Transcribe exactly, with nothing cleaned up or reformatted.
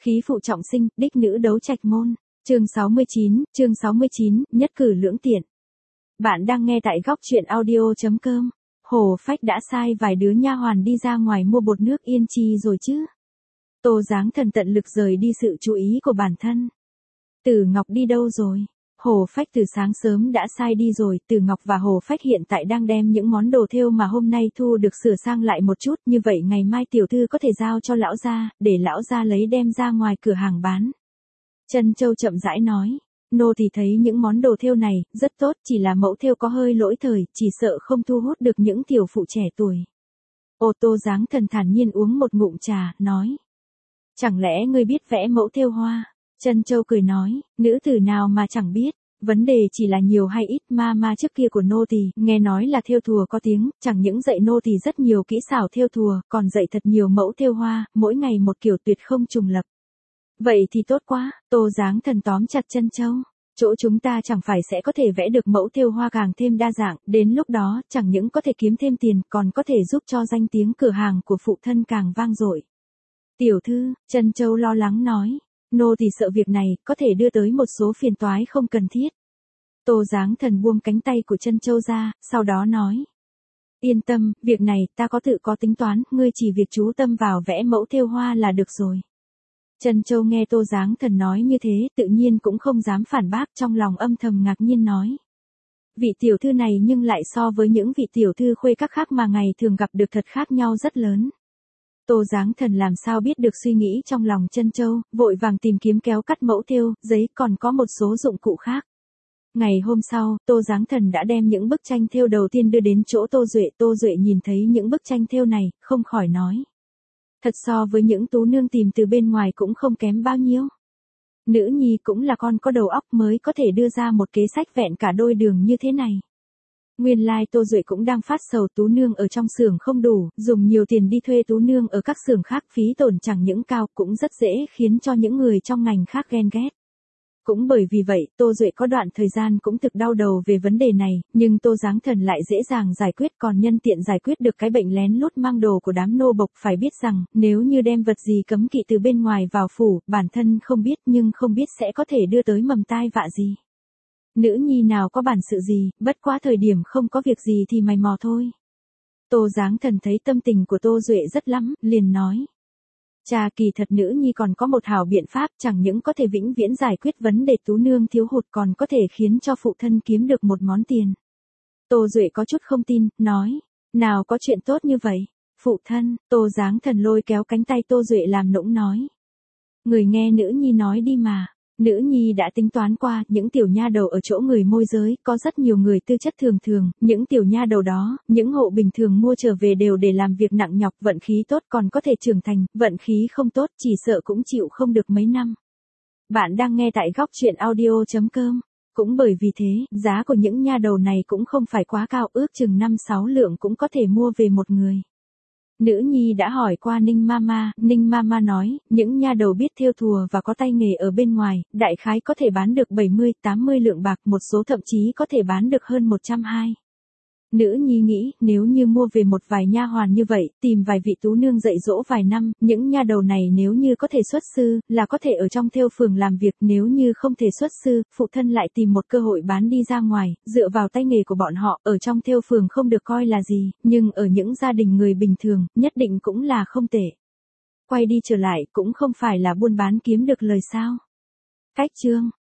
Khí phụ trọng sinh, đích nữ đấu trạch môn. Chương sáu mươi chín, chương sáu mươi chín, nhất cử lưỡng tiện. Bạn đang nghe tại góc truyện audio chấm com. Hồ Phách đã sai vài đứa nha hoàn đi ra ngoài mua bột nước yên chi rồi chứ. Tô Giáng Thần tận lực rời đi sự chú ý của bản thân. Tử Ngọc đi đâu rồi? Hồ Phách từ sáng sớm đã sai đi rồi. Tử Ngọc và Hồ Phách hiện tại đang đem những món đồ thêu mà hôm nay thu được sửa sang lại một chút, như vậy ngày mai tiểu thư có thể giao cho lão gia, để lão gia lấy đem ra ngoài cửa hàng bán. Trân Châu chậm rãi nói, nô thì thấy những món đồ thêu này rất tốt, chỉ là mẫu thêu có hơi lỗi thời, chỉ sợ không thu hút được những tiểu phụ trẻ tuổi. Ô Tô Giáng Thần thản nhiên uống một ngụm trà, nói, chẳng lẽ ngươi biết vẽ mẫu thêu hoa? Trân Châu cười nói, nữ tử nào mà chẳng biết, vấn đề chỉ là nhiều hay ít. Ma ma trước kia của nô tỳ nghe nói là thêu thùa có tiếng, chẳng những dạy nô tỳ rất nhiều kỹ xảo thêu thùa, còn dạy thật nhiều mẫu thêu hoa, mỗi ngày một kiểu tuyệt không trùng lập. Vậy thì tốt quá. Tô Giáng Thần tóm chặt Trân Châu, chỗ chúng ta chẳng phải sẽ có thể vẽ được mẫu thêu hoa càng thêm đa dạng, đến lúc đó chẳng những có thể kiếm thêm tiền, còn có thể giúp cho danh tiếng cửa hàng của phụ thân càng vang dội. Tiểu thư, Trân Châu lo lắng nói, nô thì sợ việc này có thể đưa tới một số phiền toái không cần thiết. Tô Giáng Thần buông cánh tay của Trân Châu ra, sau đó nói, yên tâm, việc này ta có tự có tính toán, ngươi chỉ việc chú tâm vào vẽ mẫu thêu hoa là được rồi. Trân Châu nghe Tô Giáng Thần nói như thế, tự nhiên cũng không dám phản bác, trong lòng âm thầm ngạc nhiên nói, vị tiểu thư này nhưng lại so với những vị tiểu thư khuê các khác mà ngày thường gặp được thật khác nhau rất lớn. Tô Giáng Thần làm sao biết được suy nghĩ trong lòng Trân Châu, vội vàng tìm kiếm kéo cắt mẫu thêu, giấy, còn có một số dụng cụ khác. Ngày hôm sau, Tô Giáng Thần đã đem những bức tranh thêu đầu tiên đưa đến chỗ Tô Duệ. Tô Duệ nhìn thấy những bức tranh thêu này, không khỏi nói, thật so với những tú nương tìm từ bên ngoài cũng không kém bao nhiêu. Nữ nhi cũng là con có đầu óc mới có thể đưa ra một kế sách vẹn cả đôi đường như thế này. Nguyên lai Tô Duệ cũng đang phát sầu tú nương ở trong xưởng không đủ, dùng nhiều tiền đi thuê tú nương ở các xưởng khác, phí tổn chẳng những cao, cũng rất dễ khiến cho những người trong ngành khác ghen ghét. Cũng bởi vì vậy, Tô Duệ có đoạn thời gian cũng thực đau đầu về vấn đề này, nhưng Tô Giáng Thần lại dễ dàng giải quyết, còn nhân tiện giải quyết được cái bệnh lén lút mang đồ của đám nô bộc. Phải biết rằng, nếu như đem vật gì cấm kỵ từ bên ngoài vào phủ, bản thân không biết nhưng không biết sẽ có thể đưa tới mầm tai vạ gì. Nữ nhi nào có bản sự gì, bất quá thời điểm không có việc gì thì mày mò thôi. Tô Giáng Thần thấy tâm tình của Tô Duệ rất lắm, liền nói, cha, kỳ thật nữ nhi còn có một hảo biện pháp, chẳng những có thể vĩnh viễn giải quyết vấn đề tú nương thiếu hụt, còn có thể khiến cho phụ thân kiếm được một món tiền. Tô Duệ có chút không tin, nói, nào có chuyện tốt như vậy? Phụ thân. Tô Giáng Thần lôi kéo cánh tay Tô Duệ làm nũng nói, người nghe nữ nhi nói đi mà. Nữ nhi đã tính toán qua, những tiểu nha đầu ở chỗ người môi giới, có rất nhiều người tư chất thường thường, những tiểu nha đầu đó, những hộ bình thường mua trở về đều để làm việc nặng nhọc, vận khí tốt còn có thể trưởng thành, vận khí không tốt chỉ sợ cũng chịu không được mấy năm. Bạn đang nghe tại góc truyện audio chấm com. Cũng bởi vì thế, giá của những nha đầu này cũng không phải quá cao, ước chừng năm sáu lượng cũng có thể mua về một người. Nữ nhi đã hỏi qua Ninh Mama, Ninh Mama nói, những nha đầu biết thêu thùa và có tay nghề ở bên ngoài, đại khái có thể bán được bảy mươi, tám mươi lượng bạc, một số thậm chí có thể bán được hơn một trăm hai mươi. Nữ nhi nghĩ, nếu như mua về một vài nha hoàn như vậy, tìm vài vị tú nương dạy dỗ vài năm, những nha đầu này nếu như có thể xuất sư, là có thể ở trong thêu phường làm việc, nếu như không thể xuất sư, phụ thân lại tìm một cơ hội bán đi ra ngoài, dựa vào tay nghề của bọn họ, ở trong thêu phường không được coi là gì, nhưng ở những gia đình người bình thường, nhất định cũng là không tệ. Quay đi trở lại, cũng không phải là buôn bán kiếm được lời sao. Cách chương.